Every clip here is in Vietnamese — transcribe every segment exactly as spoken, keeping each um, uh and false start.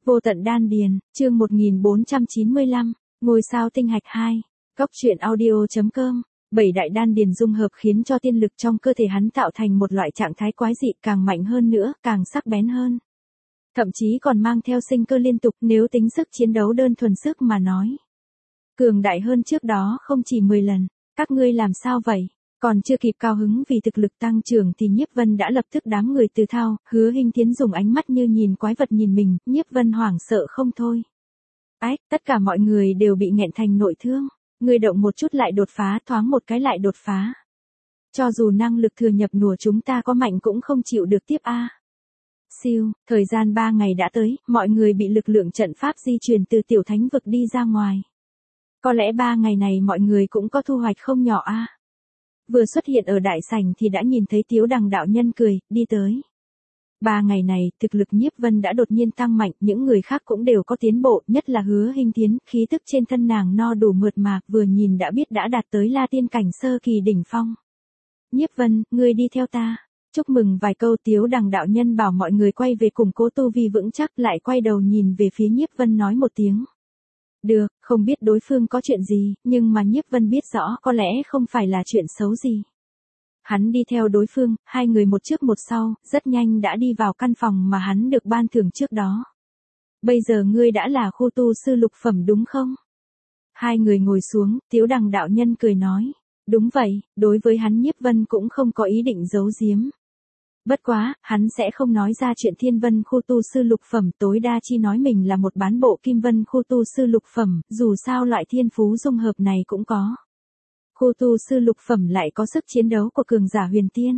Vô tận đan điền, chương một nghìn bốn trăm chín mươi lăm, ngôi sao tinh hạch hai, Cóc truyện audio.com. Bảy đại đan điền dung hợp khiến cho tiên lực trong cơ thể hắn tạo thành một loại trạng thái quái dị, càng mạnh hơn nữa, càng sắc bén hơn. Thậm chí còn mang theo sinh cơ liên tục, nếu tính sức chiến đấu đơn thuần sức mà nói. Cường đại hơn trước đó không chỉ mười lần. Các ngươi làm sao vậy? Còn chưa kịp cao hứng vì thực lực tăng trưởng thì Nhiếp Vân đã lập tức đám người từ thao, Hứa Hinh Thiến dùng ánh mắt như nhìn quái vật nhìn mình, Nhiếp Vân hoảng sợ không thôi. Ách, tất cả mọi người đều bị nghẹn thành nội thương, người động một chút lại đột phá, thoáng một cái lại đột phá. Cho dù năng lực thừa nhập nùa chúng ta có mạnh cũng không chịu được tiếp a. Siêu, thời gian ba ngày đã tới, mọi người bị lực lượng trận pháp di chuyển từ tiểu thánh vực đi ra ngoài. Có lẽ ba ngày này mọi người cũng có thu hoạch không nhỏ a. Vừa xuất hiện ở đại sảnh thì đã nhìn thấy Tiếu Đằng đạo nhân cười, đi tới. Ba ngày này, thực lực Nhiếp Vân đã đột nhiên tăng mạnh, những người khác cũng đều có tiến bộ, nhất là Hứa Hinh Thiến, khí tức trên thân nàng no đủ mượt mà, vừa nhìn đã biết đã đạt tới La Tiên cảnh sơ kỳ đỉnh phong. Nhiếp Vân, ngươi đi theo ta. Chúc mừng vài câu Tiếu Đằng đạo nhân bảo mọi người quay về củng cố tu vi vững chắc, lại quay đầu nhìn về phía Nhiếp Vân nói một tiếng. Được, không biết đối phương có chuyện gì, nhưng mà Nhiếp Vân biết rõ có lẽ không phải là chuyện xấu gì. Hắn đi theo đối phương, hai người một trước một sau, rất nhanh đã đi vào căn phòng mà hắn được ban thưởng trước đó. Bây giờ ngươi đã là khu tu sư lục phẩm đúng không? Hai người ngồi xuống, Tiếu Đằng đạo nhân cười nói. Đúng vậy, đối với hắn Nhiếp Vân cũng không có ý định giấu giếm. Bất quá, hắn sẽ không nói ra chuyện Thiên Vân khu tu sư lục phẩm, tối đa chi nói mình là một bán bộ Kim Vân khu tu sư lục phẩm, dù sao loại thiên phú dung hợp này cũng có. Khu tu sư lục phẩm lại có sức chiến đấu của cường giả huyền tiên.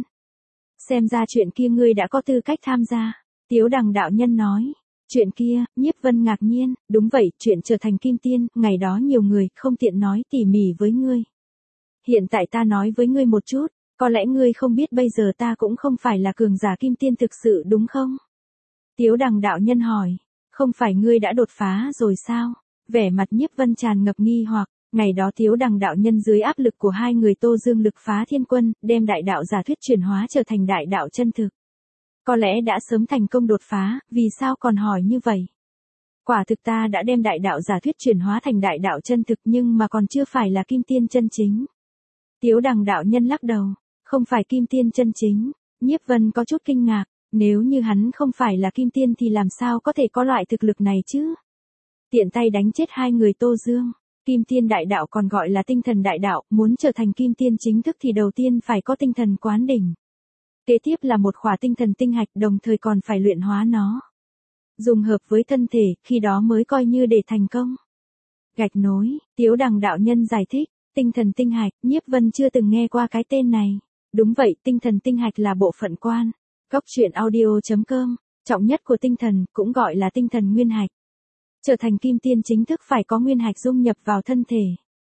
Xem ra chuyện kia ngươi đã có tư cách tham gia. Tiếu Đằng đạo nhân nói. Chuyện kia, Nhiếp Vân ngạc nhiên, đúng vậy, chuyện trở thành kim tiên, ngày đó nhiều người không tiện nói tỉ mỉ với ngươi. Hiện tại ta nói với ngươi một chút. Có lẽ ngươi không biết bây giờ ta cũng không phải là cường giả kim tiên thực sự đúng không? Tiếu Đằng đạo nhân hỏi, không phải ngươi đã đột phá rồi sao? Vẻ mặt Nhiếp Vân tràn ngập nghi hoặc, ngày đó Tiếu Đằng đạo nhân dưới áp lực của hai người Tô Dương lực phá thiên quân, đem đại đạo giả thuyết chuyển hóa trở thành đại đạo chân thực. Có lẽ đã sớm thành công đột phá, vì sao còn hỏi như vậy? Quả thực ta đã đem đại đạo giả thuyết chuyển hóa thành đại đạo chân thực nhưng mà còn chưa phải là kim tiên chân chính. Tiếu Đằng đạo nhân lắc đầu. Không phải kim tiên chân chính, Nhiếp Vân có chút kinh ngạc, nếu như hắn không phải là kim tiên thì làm sao có thể có loại thực lực này chứ? Tiện tay đánh chết hai người Tô Dương, kim tiên đại đạo còn gọi là tinh thần đại đạo, muốn trở thành kim tiên chính thức thì đầu tiên phải có tinh thần quán đỉnh. Kế tiếp là một khỏa tinh thần tinh hạch, đồng thời còn phải luyện hóa nó. Dùng hợp với thân thể, khi đó mới coi như để thành công. Gạch nối, Tiếu Đằng đạo nhân giải thích, tinh thần tinh hạch, Nhiếp Vân chưa từng nghe qua cái tên này. Đúng vậy, tinh thần tinh hạch là bộ phận quan. Cóc truyện audio.com, trọng nhất của tinh thần, cũng gọi là tinh thần nguyên hạch. Trở thành kim tiên chính thức phải có nguyên hạch dung nhập vào thân thể.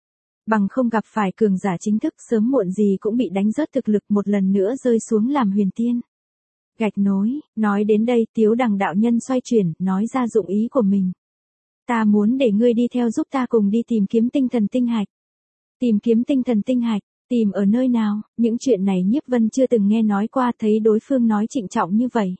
Bằng không gặp phải cường giả chính thức sớm muộn gì cũng bị đánh rớt thực lực một lần nữa rơi xuống làm huyền tiên. Gạch nối, nói đến đây Tiếu Đằng đạo nhân xoay chuyển, nói ra dụng ý của mình. Ta muốn để ngươi đi theo giúp ta cùng đi tìm kiếm tinh thần tinh hạch. Tìm kiếm tinh thần tinh hạch. Tìm ở nơi nào, những chuyện này Nhiếp Vân chưa từng nghe nói qua, thấy đối phương nói trịnh trọng như vậy.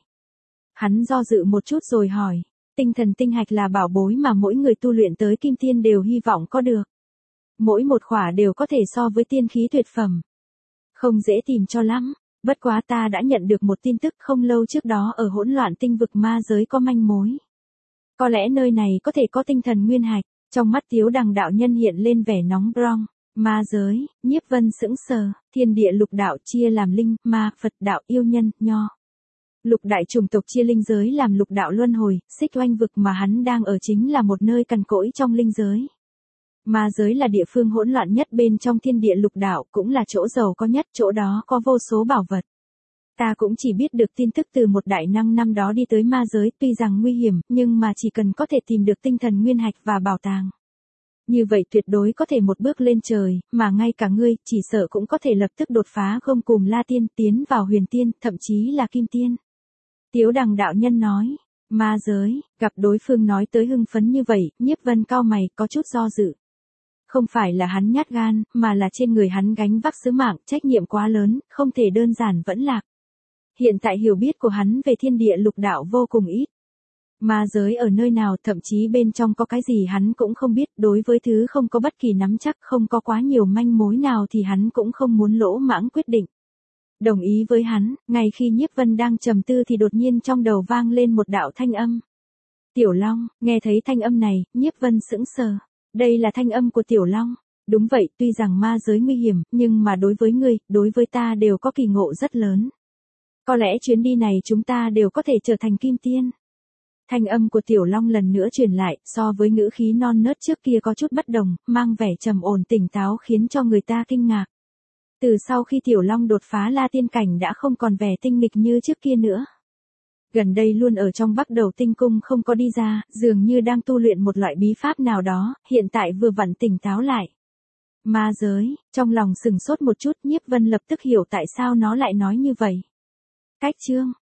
Hắn do dự một chút rồi hỏi, tinh thần tinh hạch là bảo bối mà mỗi người tu luyện tới kim tiên đều hy vọng có được. Mỗi một khỏa đều có thể so với tiên khí tuyệt phẩm. Không dễ tìm cho lắm, bất quá ta đã nhận được một tin tức không lâu trước đó ở hỗn loạn tinh vực ma giới có manh mối. Có lẽ nơi này có thể có tinh thần nguyên hạch, trong mắt Tiếu Đằng đạo nhân hiện lên vẻ nóng bỏng. Ma giới, Nhiếp Vân sững sờ, thiên địa lục đạo chia làm linh, ma, Phật đạo, yêu nhân, nho. Lục đại chủng tộc chia linh giới làm lục đạo luân hồi, xích oanh vực mà hắn đang ở chính là một nơi cằn cỗi trong linh giới. Ma giới là địa phương hỗn loạn nhất bên trong thiên địa lục đạo, cũng là chỗ giàu có nhất, chỗ đó có vô số bảo vật. Ta cũng chỉ biết được tin tức từ một đại năng năm đó đi tới ma giới, tuy rằng nguy hiểm, nhưng mà chỉ cần có thể tìm được tinh thần nguyên hạch và bảo tàng. Như vậy tuyệt đối có thể một bước lên trời, mà ngay cả ngươi, chỉ sợ cũng có thể lập tức đột phá không cùng La Tiên, tiến vào huyền tiên, thậm chí là kim tiên. Tiếu Đằng đạo nhân nói, ma giới, gặp đối phương nói tới hưng phấn như vậy, Nhiếp Vân cau mày, có chút do dự. Không phải là hắn nhát gan, mà là trên người hắn gánh vác sứ mạng, trách nhiệm quá lớn, không thể đơn giản vẫn lạc. Hiện tại hiểu biết của hắn về thiên địa lục đạo vô cùng ít. Ma giới ở nơi nào, thậm chí bên trong có cái gì hắn cũng không biết, đối với thứ không có bất kỳ nắm chắc, không có quá nhiều manh mối nào thì hắn cũng không muốn lỗ mãng quyết định. Đồng ý với hắn, ngay khi Nhiếp Vân đang trầm tư thì đột nhiên trong đầu vang lên một đạo thanh âm. Tiểu Long, nghe thấy thanh âm này, Nhiếp Vân sững sờ. Đây là thanh âm của Tiểu Long. Đúng vậy, tuy rằng ma giới nguy hiểm, nhưng mà đối với ngươi, đối với ta đều có kỳ ngộ rất lớn. Có lẽ chuyến đi này chúng ta đều có thể trở thành kim tiên. Thanh âm của Tiểu Long lần nữa truyền lại, so với ngữ khí non nớt trước kia có chút bất đồng, mang vẻ trầm ổn tỉnh táo khiến cho người ta kinh ngạc. Từ sau khi Tiểu Long đột phá La Tiên cảnh đã không còn vẻ tinh nghịch như trước kia nữa. Gần đây luôn ở trong Bắc Đầu Tinh Cung không có đi ra, dường như đang tu luyện một loại bí pháp nào đó, hiện tại vừa vặn tỉnh táo lại. Ma giới, trong lòng sừng sốt một chút, Nhiếp Vân lập tức hiểu tại sao nó lại nói như vậy. Cách chương,